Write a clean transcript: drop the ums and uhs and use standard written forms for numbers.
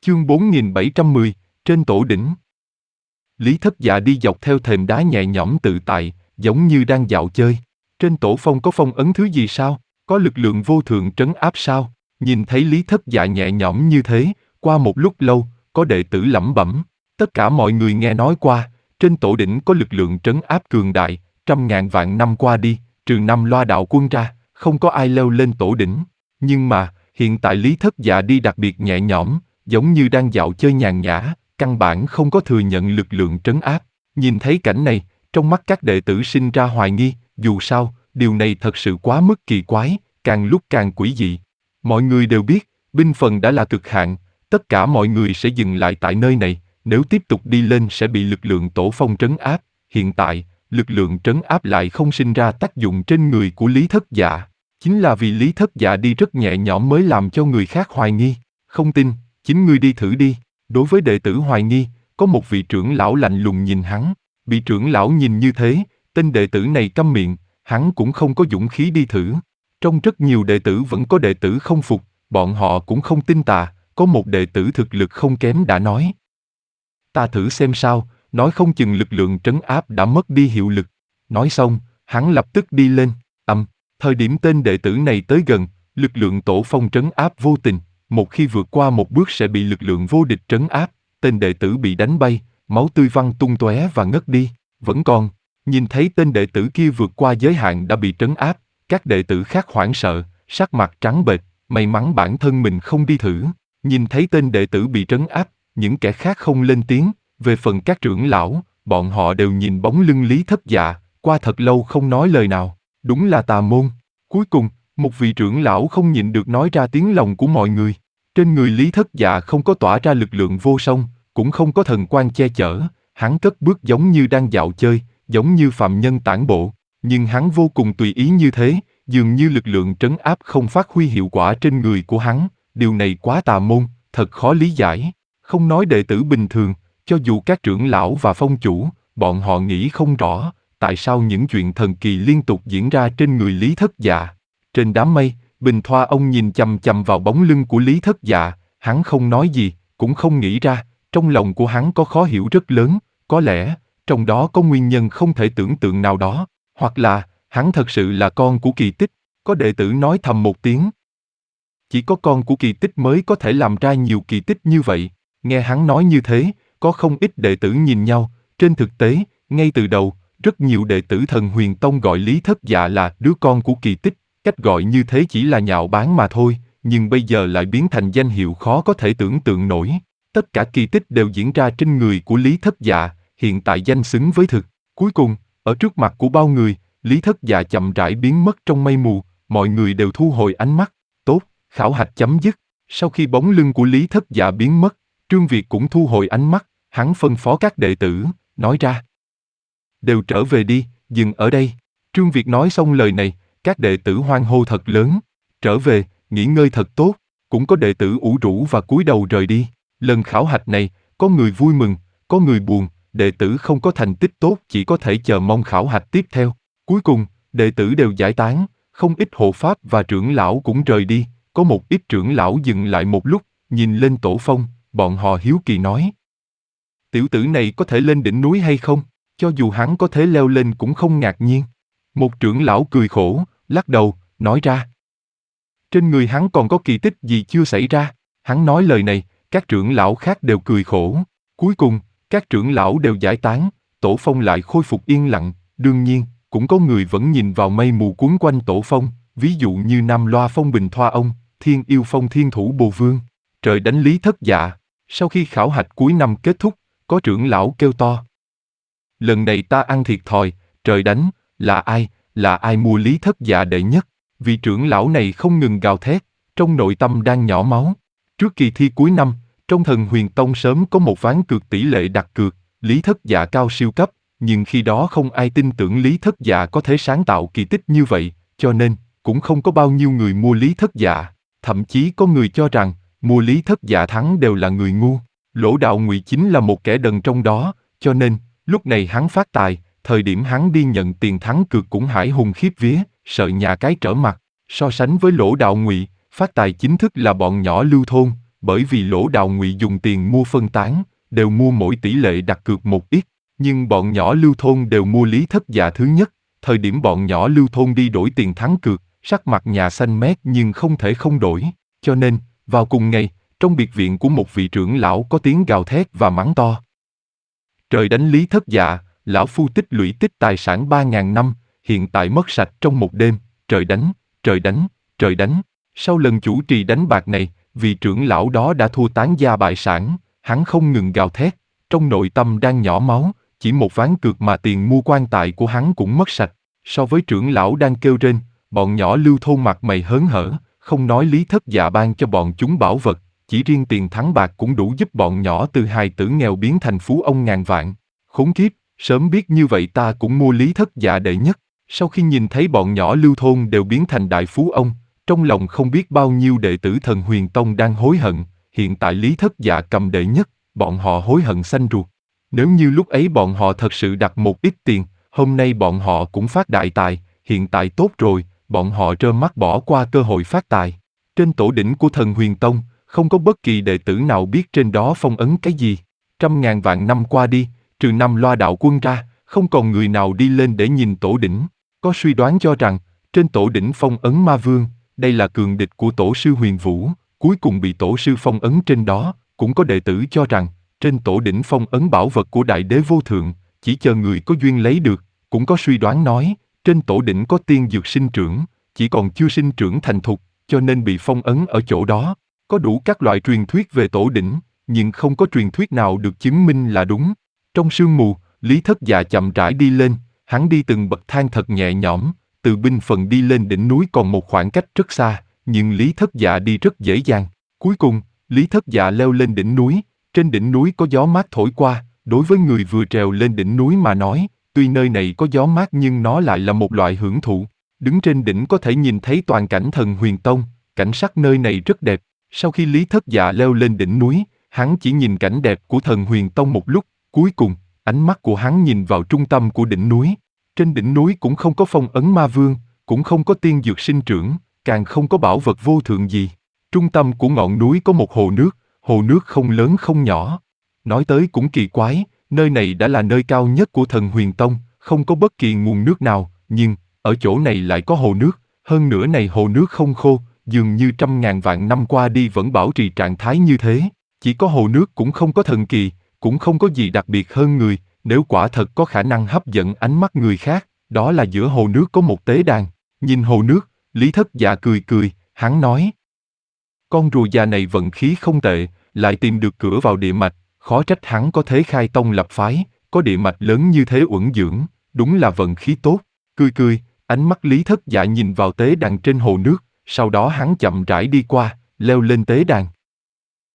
Chương 4710, trên tổ đỉnh. Lý Thất Dạ đi dọc theo thềm đá nhẹ nhõm tự tại, giống như đang dạo chơi. Trên tổ phong có phong ấn thứ gì sao? Có lực lượng vô thượng trấn áp sao? Nhìn thấy Lý Thất Dạ nhẹ nhõm như thế, qua một lúc lâu, có đệ tử lẩm bẩm. Tất cả mọi người nghe nói qua, trên tổ đỉnh có lực lượng trấn áp cường đại, 100.000 vạn năm qua đi, trừ năm loa đạo quân ra, không có ai leo lên tổ đỉnh. Nhưng mà, hiện tại Lý Thất Dạ đi đặc biệt nhẹ nhõm, giống như đang dạo chơi nhàn nhã, căn bản không có thừa nhận lực lượng trấn áp. Nhìn thấy cảnh này, trong mắt các đệ tử sinh ra hoài nghi, dù sao, điều này thật sự quá mức kỳ quái, càng lúc càng quỷ dị. Mọi người đều biết, binh phần đã là cực hạn, tất cả mọi người sẽ dừng lại tại nơi này, nếu tiếp tục đi lên sẽ bị lực lượng tổ phong trấn áp. Hiện tại, lực lượng trấn áp lại không sinh ra tác dụng trên người của Lý Thất Dạ. Chính là vì Lý Thất Dạ đi rất nhẹ nhõm mới làm cho người khác hoài nghi. Không tin, chính ngươi đi thử đi. Đối với đệ tử hoài nghi, có một vị trưởng lão lạnh lùng nhìn hắn. Bị trưởng lão nhìn như thế, tên đệ tử này câm miệng, hắn cũng không có dũng khí đi thử. Trong rất nhiều đệ tử vẫn có đệ tử không phục, bọn họ cũng không tin tà, có một đệ tử thực lực không kém đã nói. Ta thử xem sao, nói không chừng lực lượng trấn áp đã mất đi hiệu lực. Nói xong, hắn lập tức đi lên, thời điểm tên đệ tử này tới gần, lực lượng tổ phong trấn áp vô tình, một khi vượt qua một bước sẽ bị lực lượng vô địch trấn áp, tên đệ tử bị đánh bay, máu tươi văng tung tóe và ngất đi. Vẫn còn, nhìn thấy tên đệ tử kia vượt qua giới hạn đã bị trấn áp, các đệ tử khác hoảng sợ, sắc mặt trắng bệch, may mắn bản thân mình không đi thử. Nhìn thấy tên đệ tử bị trấn áp, những kẻ khác không lên tiếng, về phần các trưởng lão, bọn họ đều nhìn bóng lưng Lý Thất Dạ, qua thật lâu không nói lời nào. Đúng là tà môn. Cuối cùng, một vị trưởng lão không nhịn được nói ra tiếng lòng của mọi người. Trên người Lý Thất Dạ không có tỏa ra lực lượng vô song, cũng không có thần quang che chở, hắn cất bước giống như đang dạo chơi, giống như phạm nhân tản bộ, nhưng hắn vô cùng tùy ý như thế, dường như lực lượng trấn áp không phát huy hiệu quả trên người của hắn, điều này quá tà môn, thật khó lý giải. Không nói đệ tử bình thường, cho dù các trưởng lão và phong chủ, bọn họ nghĩ không rõ, tại sao những chuyện thần kỳ liên tục diễn ra trên người Lý Thất Dạ. Trên đám mây, Bình Thoa ông nhìn chằm chằm vào bóng lưng của Lý Thất Dạ, hắn không nói gì, cũng không nghĩ ra, trong lòng của hắn có khó hiểu rất lớn, có lẽ, trong đó có nguyên nhân không thể tưởng tượng nào đó, hoặc là, hắn thật sự là con của Kỳ Tích, có đệ tử nói thầm một tiếng. Chỉ có con của Kỳ Tích mới có thể làm ra nhiều kỳ tích như vậy, nghe hắn nói như thế, có không ít đệ tử nhìn nhau, trên thực tế, ngay từ đầu, rất nhiều đệ tử Thần Huyền Tông gọi Lý Thất Dạ là đứa con của Kỳ Tích, cách gọi như thế chỉ là nhạo báng mà thôi, nhưng bây giờ lại biến thành danh hiệu khó có thể tưởng tượng nổi. Tất cả kỳ tích đều diễn ra trên người của Lý Thất Dạ, hiện tại danh xứng với thực. Cuối cùng, ở trước mặt của bao người, Lý Thất Dạ chậm rãi biến mất trong mây mù, mọi người đều thu hồi ánh mắt. Tốt, khảo hạch chấm dứt. Sau khi bóng lưng của Lý Thất Dạ biến mất, Trương Việt cũng thu hồi ánh mắt, hắn phân phó các đệ tử, nói ra. Đều trở về đi, dừng ở đây. Trương Việt nói xong lời này, các đệ tử hoan hô thật lớn. Trở về, nghỉ ngơi thật tốt. Cũng có đệ tử ủ rũ và cúi đầu rời đi. Lần khảo hạch này, có người vui mừng, có người buồn. Đệ tử không có thành tích tốt chỉ có thể chờ mong khảo hạch tiếp theo. Cuối cùng, đệ tử đều giải tán, không ít hộ pháp và trưởng lão cũng rời đi. Có một ít trưởng lão dừng lại một lúc, nhìn lên tổ phong, bọn họ hiếu kỳ nói. Tiểu tử này có thể lên đỉnh núi hay không? Cho dù hắn có thể leo lên cũng không ngạc nhiên. Một trưởng lão cười khổ, lắc đầu, nói ra. Trên người hắn còn có kỳ tích gì chưa xảy ra? Hắn nói lời này, các trưởng lão khác đều cười khổ. Cuối cùng, các trưởng lão đều giải tán, tổ phong lại khôi phục yên lặng. Đương nhiên, cũng có người vẫn nhìn vào mây mù cuốn quanh tổ phong, ví dụ như Nam Loa Phong Bình Thoa Ông, Thiên Yêu Phong Thiên Thủ Bồ Vương. Trời đánh Lý Thất Dạ. Sau khi khảo hạch cuối năm kết thúc, có trưởng lão kêu to. Lần này ta ăn thiệt thòi, trời đánh, là ai mua Lý Thất Dạ đệ nhất? Vị trưởng lão này không ngừng gào thét, trong nội tâm đang nhỏ máu. Trước kỳ thi cuối năm, trong Thần Huyền Tông sớm có một ván cược tỷ lệ đặt cược, Lý Thất Dạ cao siêu cấp, nhưng khi đó không ai tin tưởng Lý Thất Dạ có thể sáng tạo kỳ tích như vậy, cho nên, cũng không có bao nhiêu người mua Lý Thất Dạ. Thậm chí có người cho rằng, mua Lý Thất Dạ thắng đều là người ngu. Lỗ Đạo Ngụy chính là một kẻ đần trong đó, cho nên, lúc này hắn phát tài, thời điểm hắn đi nhận tiền thắng cược cũng hải hùng khiếp vía, sợ nhà cái trở mặt. So sánh với Lỗ Đạo Ngụy, phát tài chính thức là bọn nhỏ Lưu Thôn, bởi vì Lỗ Đào Ngụy dùng tiền mua phân tán, đều mua mỗi tỷ lệ đặt cược một ít, nhưng bọn nhỏ Lưu Thôn đều mua Lý Thất Dạ thứ nhất. Thời điểm bọn nhỏ Lưu Thôn đi đổi tiền thắng cược, sắc mặt nhà xanh mét nhưng không thể không đổi, cho nên, vào cùng ngày, trong biệt viện của một vị trưởng lão có tiếng gào thét và mắng to. Trời đánh Lý Thất Dạ, lão phu tích lũy tích tài sản 3.000 năm, hiện tại mất sạch trong một đêm, trời đánh, trời đánh, trời đánh. Sau lần chủ trì đánh bạc này, vị trưởng lão đó đã thua tán gia bại sản, hắn không ngừng gào thét, trong nội tâm đang nhỏ máu, chỉ một ván cược mà tiền mua quan tài của hắn cũng mất sạch. So với trưởng lão đang kêu rên, bọn nhỏ Lưu Thôn mặt mày hớn hở, không nói Lý Thất Dạ ban cho bọn chúng bảo vật, chỉ riêng tiền thắng bạc cũng đủ giúp bọn nhỏ từ hài tử nghèo biến thành phú ông ngàn vạn. Khốn kiếp, sớm biết như vậy ta cũng mua Lý Thất Dạ đệ nhất. Sau khi nhìn thấy bọn nhỏ Lưu Thôn đều biến thành đại phú ông, trong lòng không biết bao nhiêu đệ tử Thần Huyền Tông đang hối hận, hiện tại Lý Thất Dạ cầm đệ nhất, bọn họ hối hận xanh ruột. Nếu như lúc ấy bọn họ thật sự đặt một ít tiền, hôm nay bọn họ cũng phát đại tài, hiện tại tốt rồi, bọn họ trơ mắt bỏ qua cơ hội phát tài. Trên tổ đỉnh của Thần Huyền Tông, không có bất kỳ đệ tử nào biết trên đó phong ấn cái gì. 100.000 vạn năm qua đi, trừ năm Loa đạo quân ra, không còn người nào đi lên để nhìn tổ đỉnh. Có suy đoán cho rằng, trên tổ đỉnh phong ấn ma vương, đây là cường địch của tổ sư Huyền Vũ, cuối cùng bị tổ sư phong ấn trên đó. Cũng có đệ tử cho rằng, trên tổ đỉnh phong ấn bảo vật của Đại Đế Vô Thượng, chỉ chờ người có duyên lấy được. Cũng có suy đoán nói, trên tổ đỉnh có tiên dược sinh trưởng, chỉ còn chưa sinh trưởng thành thục, cho nên bị phong ấn ở chỗ đó. Có đủ các loại truyền thuyết về tổ đỉnh, nhưng không có truyền thuyết nào được chứng minh là đúng. Trong sương mù, Lý Thất Dạ chậm rãi đi lên, hắn đi từng bậc thang thật nhẹ nhõm, từ binh phần đi lên đỉnh núi còn một khoảng cách rất xa, nhưng Lý Thất Dạ đi rất dễ dàng. Cuối cùng, Lý Thất Dạ leo lên đỉnh núi, trên đỉnh núi có gió mát thổi qua, đối với người vừa trèo lên đỉnh núi mà nói, tuy nơi này có gió mát nhưng nó lại là một loại hưởng thụ. Đứng trên đỉnh có thể nhìn thấy toàn cảnh Thần Huyền Tông, cảnh sắc nơi này rất đẹp. Sau khi Lý Thất Dạ leo lên đỉnh núi, hắn chỉ nhìn cảnh đẹp của Thần Huyền Tông một lúc, cuối cùng, ánh mắt của hắn nhìn vào trung tâm của đỉnh núi. Trên đỉnh núi cũng không có phong ấn ma vương, cũng không có tiên dược sinh trưởng, càng không có bảo vật vô thượng gì. Trung tâm của ngọn núi có một hồ nước không lớn không nhỏ. Nói tới cũng kỳ quái, nơi này đã là nơi cao nhất của Thần Huyền Tông, không có bất kỳ nguồn nước nào, nhưng, ở chỗ này lại có hồ nước, hơn nữa này hồ nước không khô, dường như 100.000 vạn năm qua đi vẫn bảo trì trạng thái như thế. Chỉ có hồ nước cũng không có thần kỳ, cũng không có gì đặc biệt hơn người, nếu quả thật có khả năng hấp dẫn ánh mắt người khác, đó là giữa hồ nước có một tế đàn. Nhìn hồ nước, Lý Thất Dạ cười cười, hắn nói. Con rùa già này vận khí không tệ, lại tìm được cửa vào địa mạch, khó trách hắn có thể khai tông lập phái, có địa mạch lớn như thế uẩn dưỡng, đúng là vận khí tốt. Cười cười, ánh mắt Lý Thất Dạ nhìn vào tế đàn trên hồ nước, sau đó hắn chậm rãi đi qua, leo lên tế đàn.